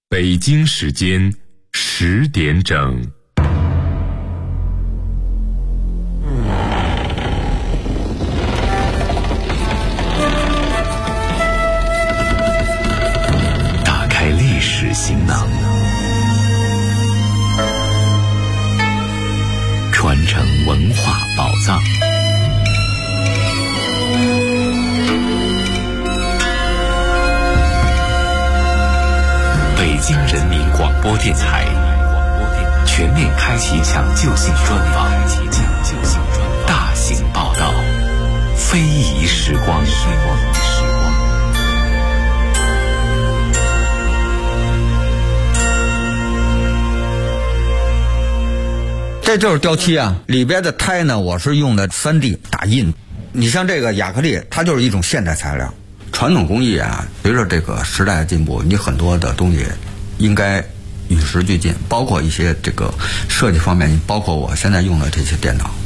北京时间10点整。 打开历史行囊，传承文化宝藏。北京人民广播电台全面开启抢救性专访，大型报道，非遗时光。 这就是雕漆啊，里边的胎呢，我是用的3D 打印。你像这个亚克力，它就是一种现代材料。传统工艺啊，随着这个时代的进步，你很多的东西应该与时俱进，包括一些这个设计方面，包括我现在用的这些电脑。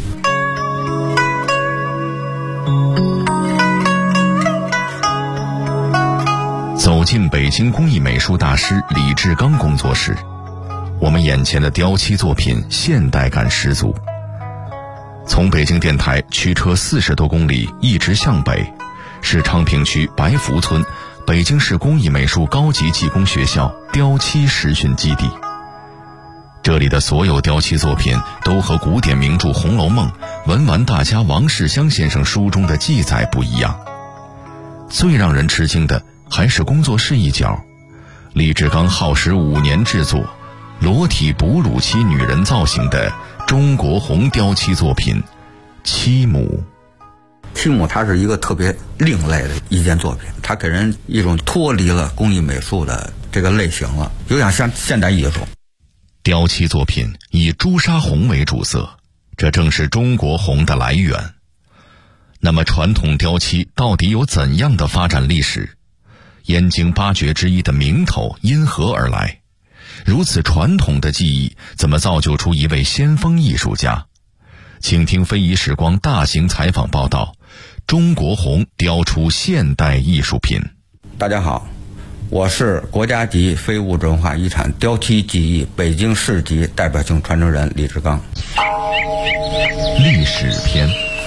走进北京工艺美术大师李志刚工作室，我们眼前的雕漆作品现代感十足。从北京电台驱车40多公里一直向北，是昌平区白福村北京市工艺美术高级技工学校雕漆实训基地。这里的所有雕漆作品都和古典名著《红楼梦》文玩大家王世襄先生书中的记载不一样。最让人吃惊的还是工作室一角，李志刚耗时5年制作裸体哺乳期女人造型的中国红雕漆作品七母。 七母它是一个特别另类的一件作品，它给人一种脱离了工艺美术的这个类型了，有点像现代艺术。 雕漆作品以朱砂红为主色，这正是中国红的来源。那么传统雕漆到底有怎样的发展历史？燕京8绝之一的名头因何而来？如此传统的技艺，怎么造就出一位先锋艺术家？请听非遗时光大型采访报道，中国红雕出现代艺术品。 大家好，我是国家级非物质文化遗产雕漆技艺北京市级代表性传承人李志刚。 历史篇。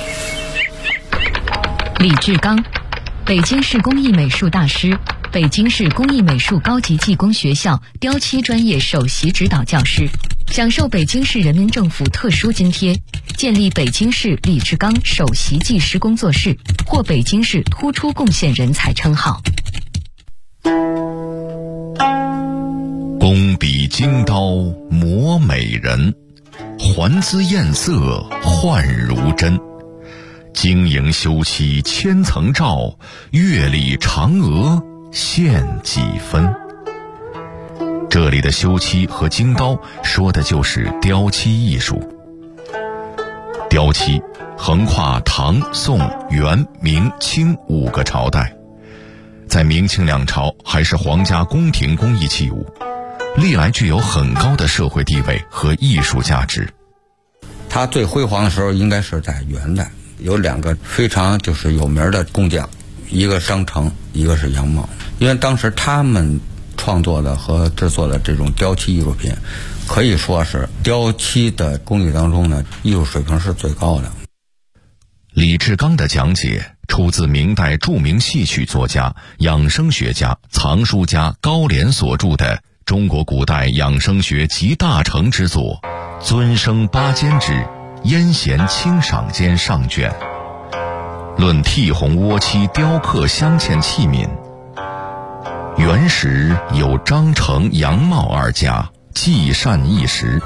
李志刚，北京市工艺美术大师，北京市工艺美术高级技工学校雕漆专业首席指导教师，享受北京市人民政府特殊津贴，建立北京市李志刚首席技师工作室，获北京市突出贡献人才称号。 工笔精刀磨美人，还姿艳色焕如真。晶莹修漆千层罩，月丽嫦娥现几分。这里的修漆和精刀说的就是雕漆艺术。雕漆横跨唐、宋、元、明、清5个朝代，在明清2朝还是皇家宫廷工艺器物，历来具有很高的社会地位和艺术价值。 它最辉煌的时候应该是在元代，有2个非常有名的工匠，一个张成，一个是杨茂。因为当时他们创作的和制作的这种雕漆艺术品，可以说是雕漆的工艺当中呢，艺术水平是最高的。 李志刚的讲解出自明代著名戏曲作家、养生学家、藏书家高廉所著的《中国古代养生学集大成之作《尊生八间之燕贤清赏间》上卷，论剔红倭漆雕刻镶嵌器皿。原始有张成、杨茂2家，技善一时。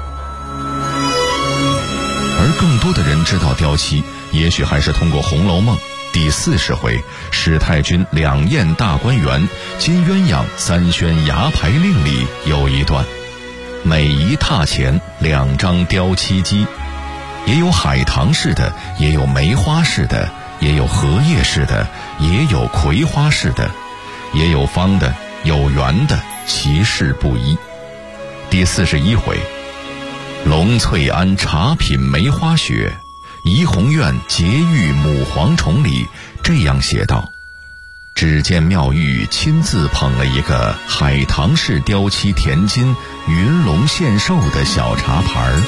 而更多的人知道雕漆，也许还是通过《红楼梦》第40回史太君2宴大观园金鸳鸯3宣牙牌令里有一段，每一榻前2张雕漆机，也有海棠式的，也有梅花式的，也有荷叶式的，也有葵花式的，也有方的，有圆的，其式不一。第41回，龙翠庵茶品梅花雪，怡红院结玉母蝗虫里这样写道： 只见妙玉亲自捧了一个海棠式雕漆填金、云龙献寿的小茶盘儿。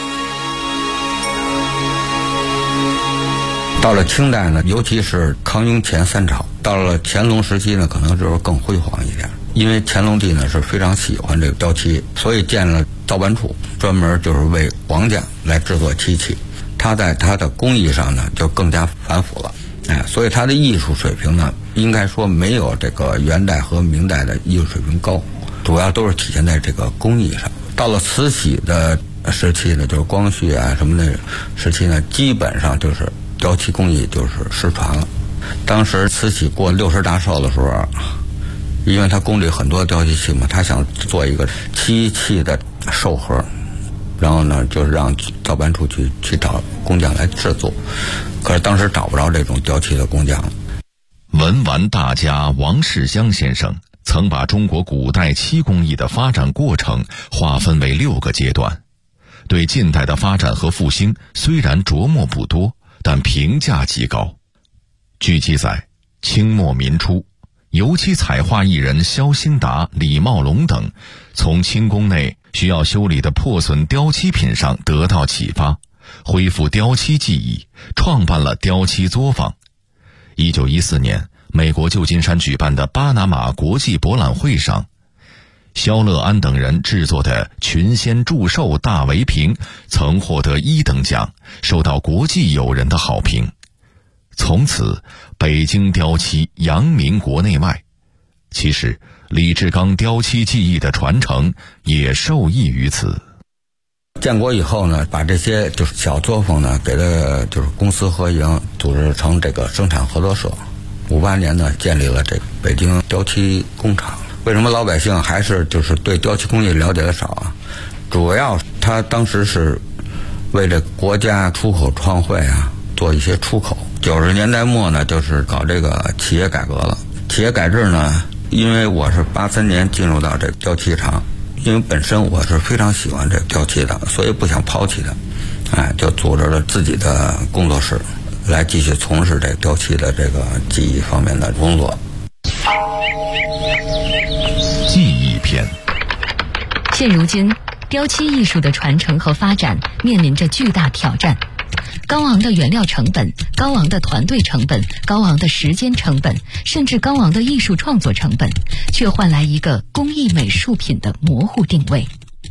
到了清代呢，尤其是康雍乾三朝，到了乾隆时期呢，可能就是更辉煌一点。因为乾隆帝呢是非常喜欢这个雕漆，所以建了造办处，专门就是为皇家来制作漆器。他在他的工艺上呢就更加繁复了，所以他的艺术水平呢，应该说没有这个元代和明代的艺术水平高，主要都是体现在这个工艺上。到了慈禧的时期呢，就是光绪啊什么的时期呢，基本上就是雕漆工艺就是失传了。当时慈禧过60大寿的时候，因为他宫里很多雕漆器嘛，他想做一个漆器的寿盒，然后呢就是让造办处去找工匠来制作，可是当时找不着这种雕漆的工匠。 文玩大家王世襄先生曾把中国古代漆工艺的发展过程划分为6个阶段，对近代的发展和复兴虽然着墨不多，但评价极高。据记载，清末民初，油漆彩画艺人萧兴达、李茂龙等从清宫内需要修理的破损雕漆品上得到启发，恢复雕漆技艺，创办了雕漆作坊。1914年，美国旧金山举办的巴拿马国际博览会上，萧乐安等人制作的群仙祝寿大围屏曾获得1等奖，受到国际友人的好评。从此，北京雕漆扬名国内外。其实，李志刚雕漆技艺的传承也受益于此。 建国以后呢，把这些就是小作坊呢，给它就是公私合营，组织成这个生产合作社。58年呢，建立了这个北京雕漆工厂。为什么老百姓还是就是对雕漆工艺了解的少啊？主要他当时是为了国家出口创汇啊，做一些出口。90年代末呢，就是搞这个企业改革了。企业改制呢，因为我是83年进入到这个雕漆厂，因为本身我是非常喜欢这个雕漆的，所以不想抛弃它，就组织了自己的工作室，来继续从事这个雕漆的这个技艺方面的工作。 技艺篇。 现如今，雕漆艺术的传承和发展面临着巨大挑战。高昂的原料成本、高昂的团队成本、高昂的时间成本，甚至高昂的艺术创作成本，却换来一个工艺美术品的模糊定位。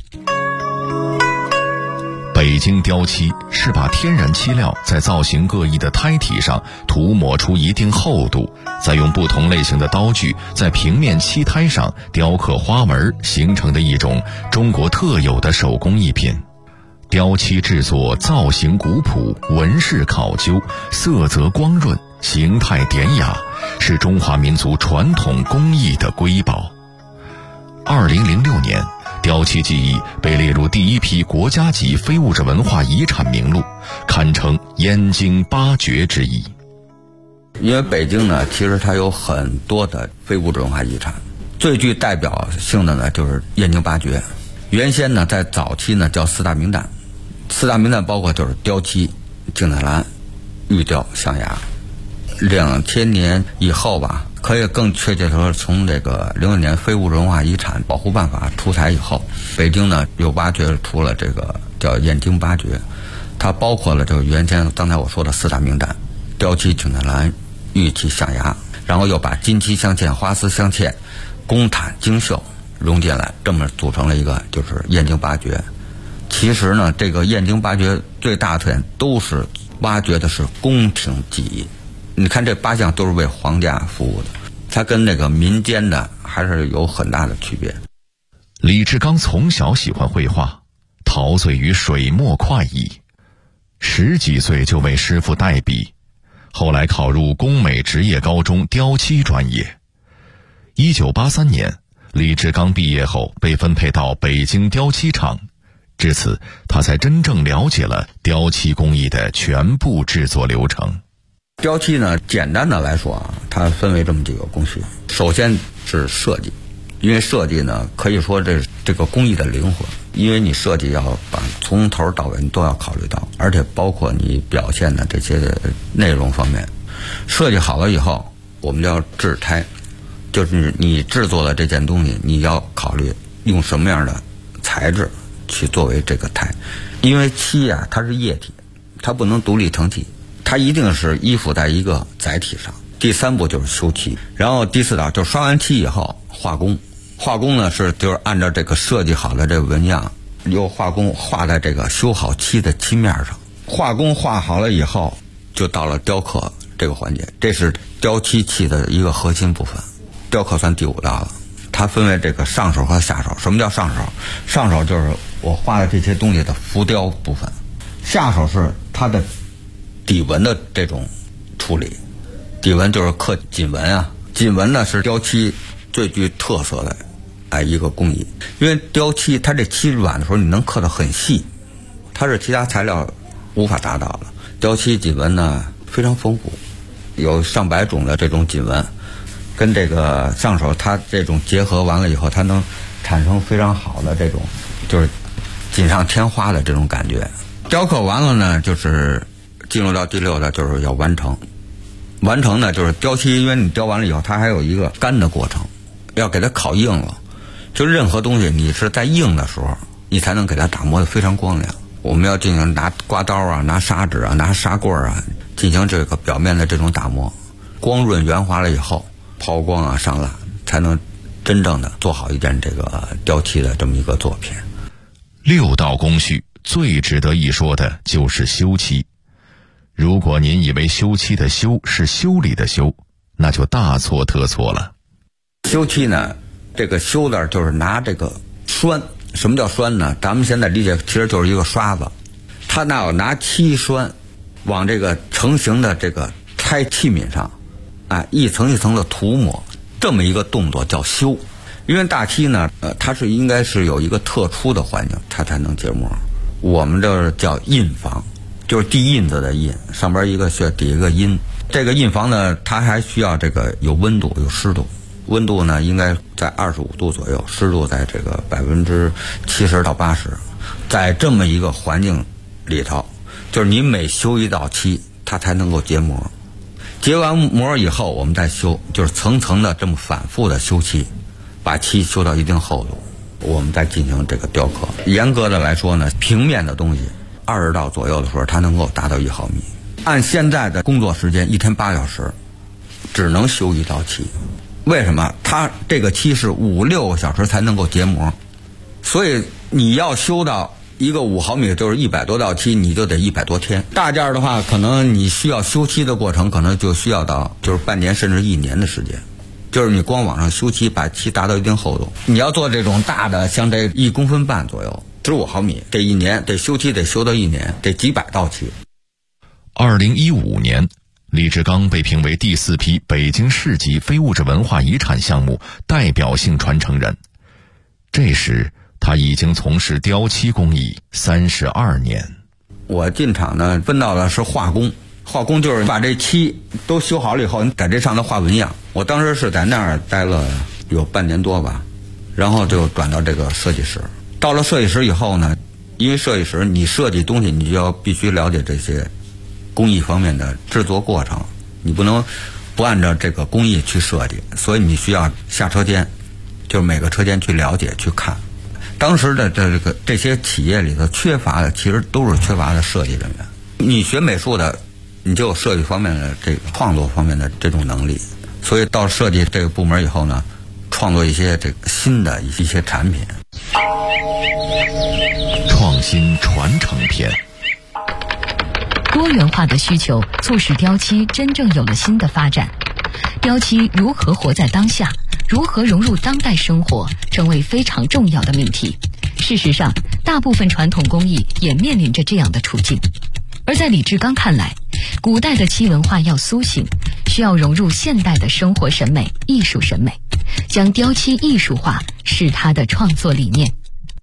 北京雕漆是把天然漆料在造型各异的胎体上涂抹出一定厚度，再用不同类型的刀具在平面漆胎上雕刻花纹形成的一种中国特有的手工艺品。雕漆制作造型古朴，纹饰考究，色泽光润，形态典雅，是中华民族传统工艺的瑰宝。2006年，雕漆技艺被列入第1批国家级非物质文化遗产名录，堪称燕京8绝之一。 因为北京呢，其实它有很多的非物质文化遗产，最具代表性的呢就是燕京8绝。原先呢，在早期呢叫4大名旦，4大名旦包括就是雕漆、景泰蓝、玉雕、象牙。2000年以后吧，可以更确切地说，从这个06年非物质文化遗产保护办法出台以后，北京呢有8绝出了这个叫燕京8绝，它包括了就是原先刚才我说的4大名旦：雕漆、景泰蓝、玉器、象牙，然后又把金漆镶嵌、花丝镶嵌、宫毯、精绣融进来，这么组成了一个就是燕京8绝。其实呢，这个燕京8绝最大的特点都是挖掘的是宫廷技艺。你看这8项都是为皇家服务的，它跟那个民间的还是有很大的区别。 李志刚从小喜欢绘画，陶醉于水墨快意，10几岁就为师傅代笔，后来考入工美职业高中雕漆专业。1983年，李志刚毕业后被分配到北京雕漆厂，至此他才真正了解了雕漆工艺的全部制作流程。 雕漆呢，简单的来说啊，它分为这么几个工序。首先是设计，因为设计呢可以说这个工艺的灵魂，因为你设计要把从头到尾你都要考虑到，而且包括你表现的这些内容方面。设计好了以后，我们叫制胎， 就是你制作的这件东西，你要考虑用什么样的材质去作为这个胎，因为漆啊它是液体，它不能独立成体，它一定是依附在一个载体上。第3步就是修漆，然后第4道就刷完漆以后化工。化工呢就是按照这个设计好的这个纹样，由化工画在这个修好漆的漆面上。化工画好了以后，就到了雕刻这个环节，这是雕漆器的一个核心部分。雕刻算第5道了，它分为这个上手和下手。什么叫上手？上手就是我画的这些东西的浮雕部分，下手是它的底纹的这种处理。底纹就是刻锦纹啊，锦纹呢是雕漆最具特色的一个工艺，因为雕漆它这漆软的时候你能刻得很细，它是其他材料无法达到的。雕漆锦纹呢非常丰富，有上百种的这种锦纹，跟这个上手它这种结合完了以后，它能产生非常好的这种就是锦上添花的这种感觉。雕刻完了呢，就是进入到第6的就是要完成。完成呢就是雕漆，因为你雕完了以后它还有一个干的过程，要给它烤硬了。就任何东西你是在硬的时候你才能给它打磨得非常光亮。我们要进行拿刮刀啊，拿砂纸啊，拿砂棍啊，进行这个表面的这种打磨，光润圆滑了以后抛光啊上蜡，才能真正的做好一件这个雕漆的这么一个作品。 6道工序最值得一说的就是修漆。如果您以为修漆的修是修理的修，那就大错特错了。 修漆呢，这个修字就是拿这个栓。什么叫栓呢？咱们现在理解其实就是一个刷子，它那要拿漆栓往这个成型的这个胎器皿上一层一层的涂抹，这么一个动作叫修。因为大漆呢它是应该是有一个特殊的环境它才能结膜，我们这叫印房，就是地印子的印，上边一个穴，底一个阴。这个印房呢它还需要这个有温度有湿度，温度呢应该在25度左右，湿度在这个70%到80%。在这么一个环境里头，就是你每修一道漆它才能够结膜。结完膜以后我们再修，就是层层的这么反复的修漆，把漆修到一定厚度，我们再进行这个雕刻。严格的来说呢，平面的东西20道左右的时候它能够达到1毫米。按现在的工作时间1天8小时只能修一道漆。为什么？它这个漆是5-6个小时才能够结膜，所以你要修到一个5毫米就是100多道漆，你就得100多天。大件的话可能你需要修漆的过程可能就需要到就是半年甚至1年的时间，就是你光往上修漆把漆达到一定厚度。你要做这种大的像这1公分半左右15毫米，这1年得修漆得修到1年，得几百道漆。 2015年李志刚被评为第4批北京市级非物质文化遗产项目代表性传承人。这时他已经从事雕漆工艺32年。 我进厂呢分到的是化工，化工就是把这漆都修好了以后，你在这上头画纹样。我当时是在那儿待了有半年多吧，然后就转到这个设计室。到了设计室以后呢，因为设计室你设计东西你就要必须了解这些工艺方面的制作过程，你不能不按照这个工艺去设计，所以你需要下车间，就是每个车间去了解去看。当时的这些企业里头缺乏的其实都是缺乏的设计人员。你学美术的你就有设计方面的这个创作方面的这种能力，所以到设计这个部门以后呢，创作一些这个新的一些产品。 创新传承篇。 多元化的需求促使雕漆真正有了新的发展。雕漆如何活在当下，如何融入当代生活，成为非常重要的命题。事实上，大部分传统工艺也面临着这样的处境。而在李志刚看来，古代的漆文化要苏醒，需要融入现代的生活审美、艺术审美，将雕漆艺术化是他的创作理念。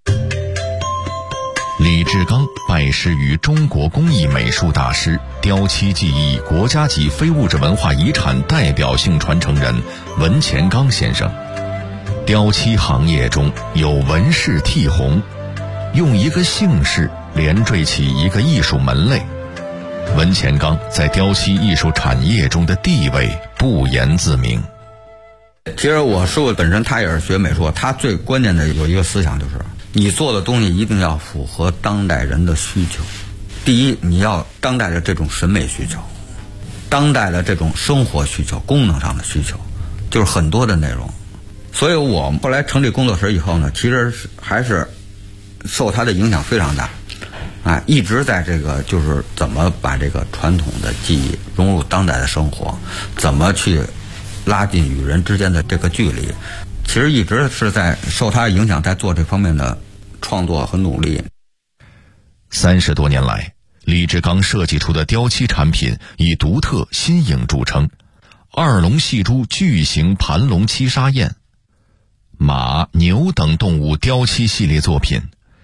李志刚拜师于中国工艺美术大师、雕漆技艺国家级非物质文化遗产代表性传承人文乾刚先生。雕漆行业中有文氏剔红，用一个姓氏连缀起一个艺术门类。文乾刚在雕漆艺术产业中的地位不言自明。 其实我师傅本身他也是学美术，他最关键的有一个思想就是，你做的东西一定要符合当代人的需求。第一，你要当代的这种审美需求，当代的这种生活需求，功能上的需求，就是很多的内容。所以我们后来成立工作室以后呢，其实还是受他的影响非常大，一直在这个就是怎么把这个传统的技艺融入当代的生活，怎么去拉近与人之间的这个距离，其实一直是在受他影响，在做这方面的创作和努力。 30多年来，李志刚设计出的雕漆产品以独特新颖著称，二龙戏珠巨型盘龙七杀燕、马、牛等动物雕漆系列作品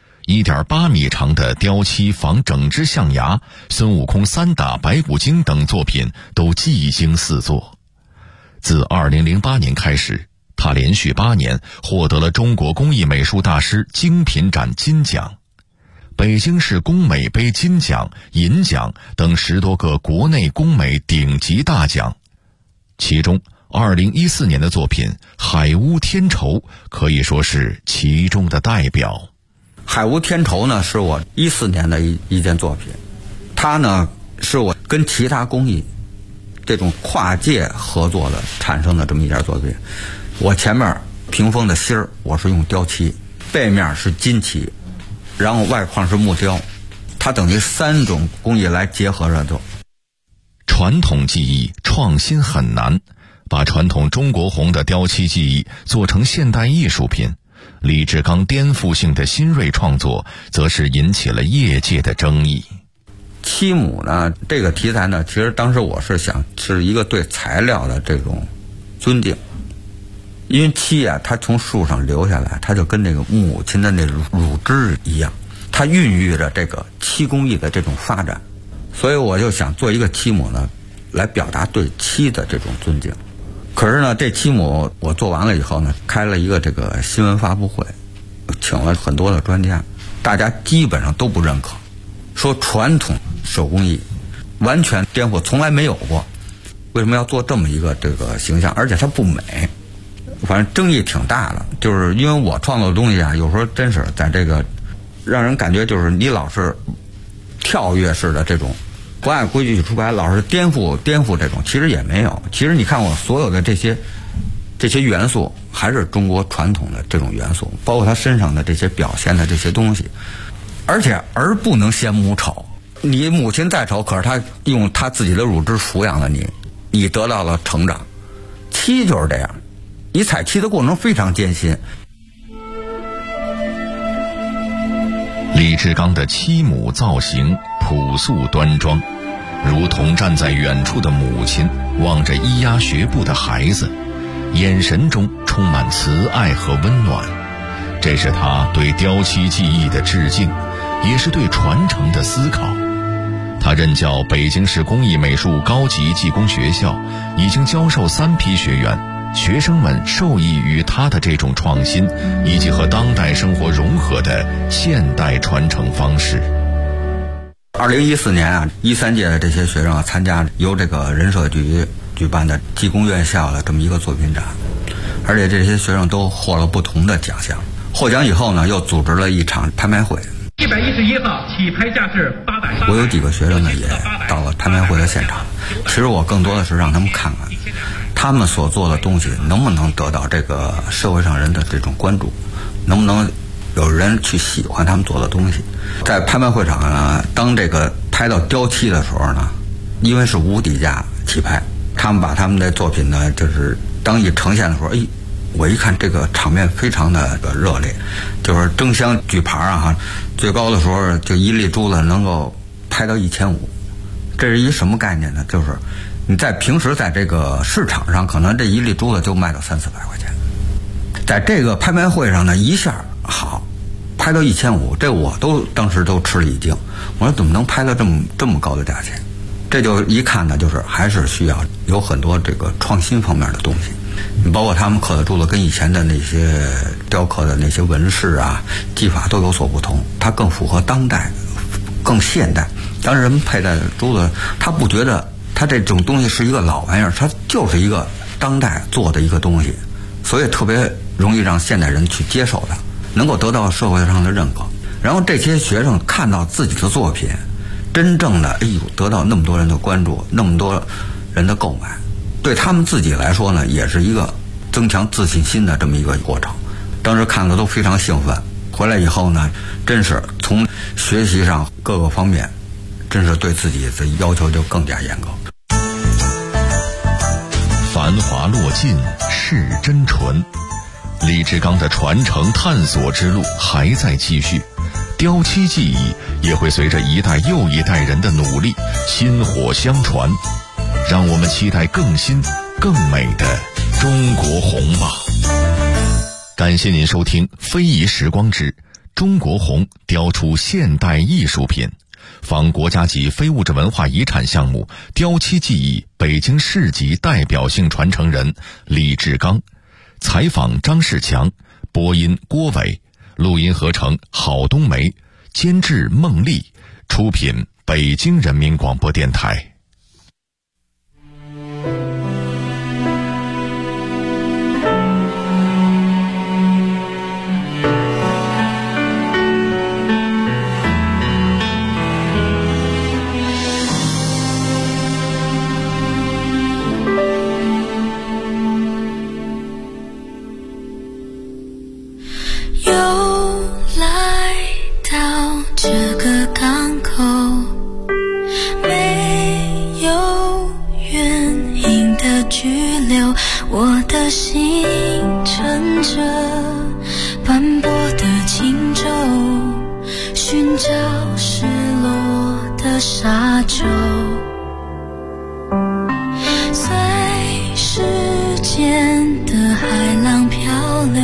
，1.8米长的雕漆仿整只象牙、孙悟空3打白骨精等作品都技惊四座。自2008年开始，他连续8年获得了中国工艺美术大师精品展金奖、北京市工美杯金奖、银奖等10多个国内工美顶级大奖。其中2014年的作品《海屋天绸》可以说是其中的代表。 海屋天绸呢，是我14年的一件作品，它呢是我跟其他工艺这种跨界合作的产生的这么一件作品。我前面屏风的芯儿我是用雕漆，背面是金漆，然后外框是木雕，它等于3种工艺来结合着做。 传统技艺创新很难，把传统中国红的雕漆技艺做成现代艺术品，李志刚颠覆性的新锐创作则是引起了业界的争议。 漆母呢，这个题材呢，其实当时我是想是一个对材料的这种尊敬，因为漆啊，它从树上流下来，它就跟那个母亲的那乳汁一样，它孕育着这个漆工艺的这种发展，所以我就想做一个漆母呢，来表达对漆的这种尊敬。可是呢，这漆母我做完了以后呢，开了一个这个新闻发布会，请了很多的专家，大家基本上都不认可，说传统手工艺完全颠覆，从来没有过，为什么要做这么一个这个形象，而且它不美，反正争议挺大的。就是因为我创作的东西啊，有时候真是在这个让人感觉就是你老是跳跃式的这种不按规矩出牌，老是颠覆这种，其实也没有。其实你看我所有的这些元素还是中国传统的这种元素，包括他身上的这些表现的这些东西。而且儿不能嫌母丑，你母亲再丑，可是他用他自己的乳汁抚养了你，你得到了成长。漆就是这样，你采漆的过程非常艰辛。 李志刚的漆母造型朴素端庄，如同站在远处的母亲望着咿呀学步的孩子，眼神中充满慈爱和温暖。这是他对雕漆技艺的致敬，也是对传承的思考。他任教北京市工艺美术高级技工学校，已经教授3批学员，学生们受益于他的这种创新以及和当代生活融合的现代传承方式。 2014年啊，13届的这些学生参加由这个人社局举办的技工院校的这么一个作品展，而且这些学生都获了不同的奖项。获奖以后呢，又组织了一场拍卖会。 111号起拍价是800。 我有几个学生呢，也到了拍卖会的现场。其实我更多的是让他们看看，他们所做的东西能不能得到这个社会上人的这种关注，能不能有人去喜欢他们做的东西。在拍卖会场呢，当这个拍到雕漆的时候呢，因为是无底价起拍，他们把他们的作品呢，就是当一呈现的时候，我一看这个场面非常的热烈，就是争相举牌啊，最高的时候就一粒珠子能够拍到1500，这是一什么概念呢？就是你在平时在这个市场上，可能这一粒珠子就卖到300-400块钱，在这个拍卖会上呢，一下好拍到1500，这我当时都吃了一惊，我说怎么能拍到这么高的价钱？这就一看呢，就是还是需要有很多这个创新方面的东西。你包括他们刻的珠子跟以前的那些雕刻的那些纹饰啊技法都有所不同，它更符合当代，更现代。当然人们佩戴的珠子，他不觉得它这种东西是一个老玩意儿，它就是一个当代做的一个东西， 所以特别容易让现代人去接受的，能够得到社会上的认可。然后这些学生看到自己的作品真正的得到那么多人的关注，那么多人的购买，对他们自己来说呢，也是一个增强自信心的这么一个过程。当时看的都非常兴奋，回来以后呢，真是从学习上各个方面，真是对自己的要求就更加严格。 繁华落尽是真纯，李志刚的传承探索之路还在继续，雕漆技艺也会随着一代又一代人的努力薪火相传。让我们期待更新更美的中国红吧。感谢您收听非遗时光之中国红雕出现代艺术品，仿国家级非物质文化遗产项目雕漆技艺北京市级代表性传承人李志刚，采访张世强，播音郭伟，录音合成郝冬梅，监制孟丽，出品北京人民广播电台。 我的心乘着斑驳的轻舟，寻找失落的沙洲，随时间的海浪漂流，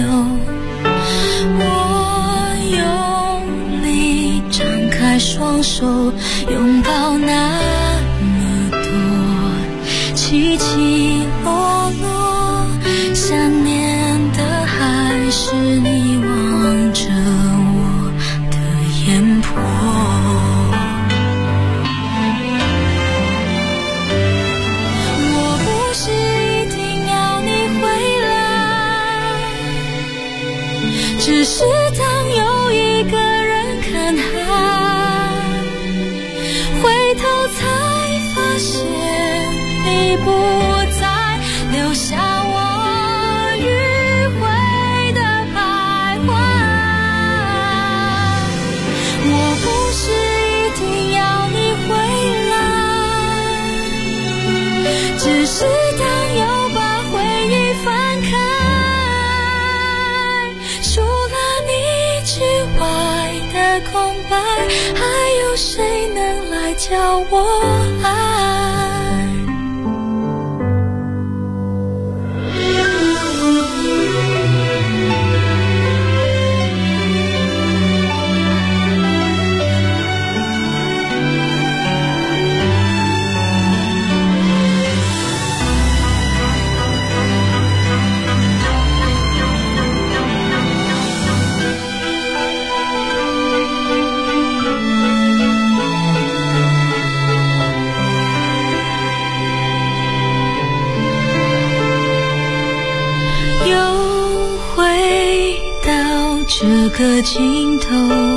我用力张开双手，拥抱那么多起起落落，想念的还是你望着我的眼波。我不是一定要你回来，只是当有一个人看海，回头才发现你不再留下我迂回的徘徊。我不是一定要你回来，只是当又把回忆翻开，除了你之外的空白，还有谁能来教我爱？这个尽头，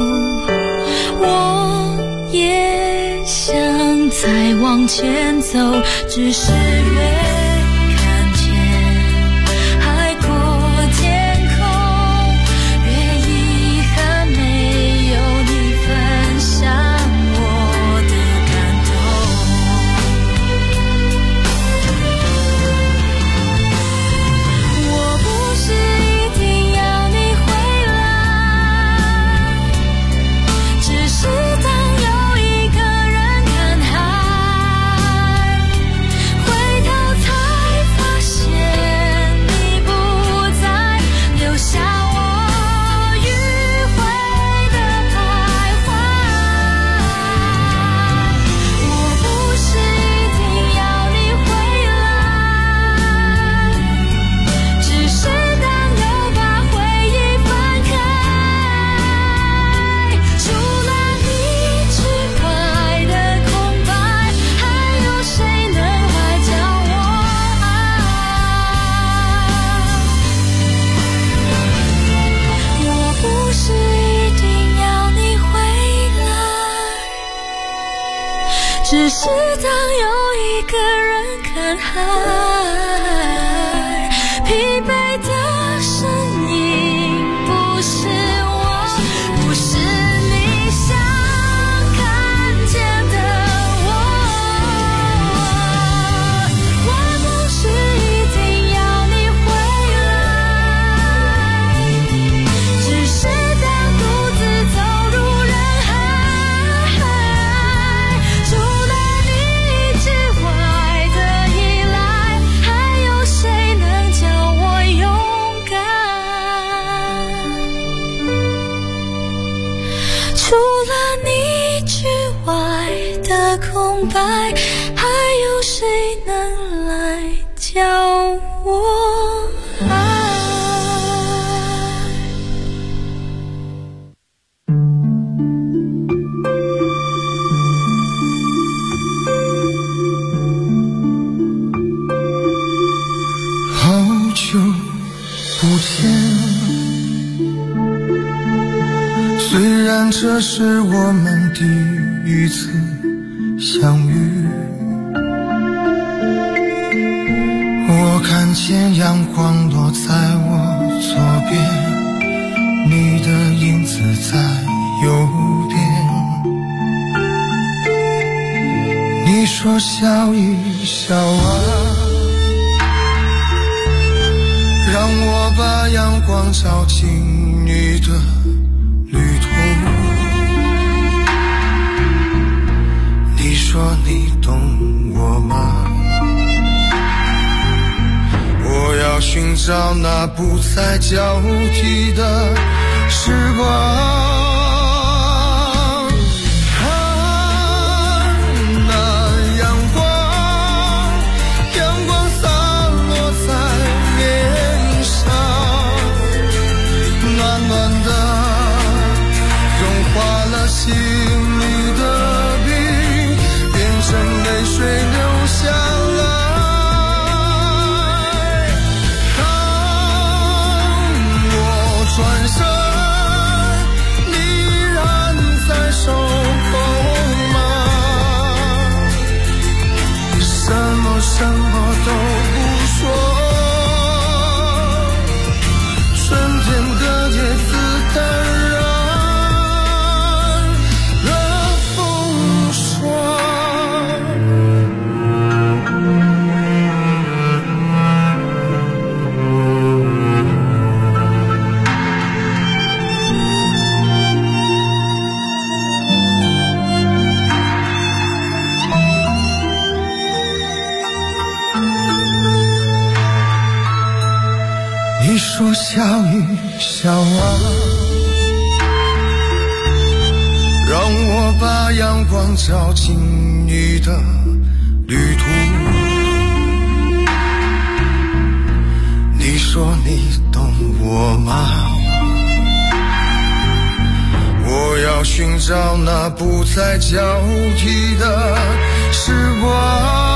我也想再往前走，只是越看见海阔天空，越遗憾没有你分享我的感动。我不是一定要你回来，只是当有一个人看海，回头只是当有一个人看海，疲惫的身影不是我，不是你想看见的我。我不是一定要你回来，只是当独自走入人海，除了你之外的依赖，还有谁能叫我勇敢？除了你之外的空白，还有谁能来教我爱？ 好久不见，虽然这是我们第一次相遇，我看见阳光落在我左边，你的影子在右边。你说笑一笑啊，让我把阳光照进你的旅途。你说你懂我吗？我要寻找那不再交替的时光。心里的冰变成泪水流下来，当我转身，你依然在守候吗？什么都不说，春天的叶子淡然你说笑一笑啊，让我把阳光照进你的旅途。你说你懂我吗？我要寻找那不再交替的时光。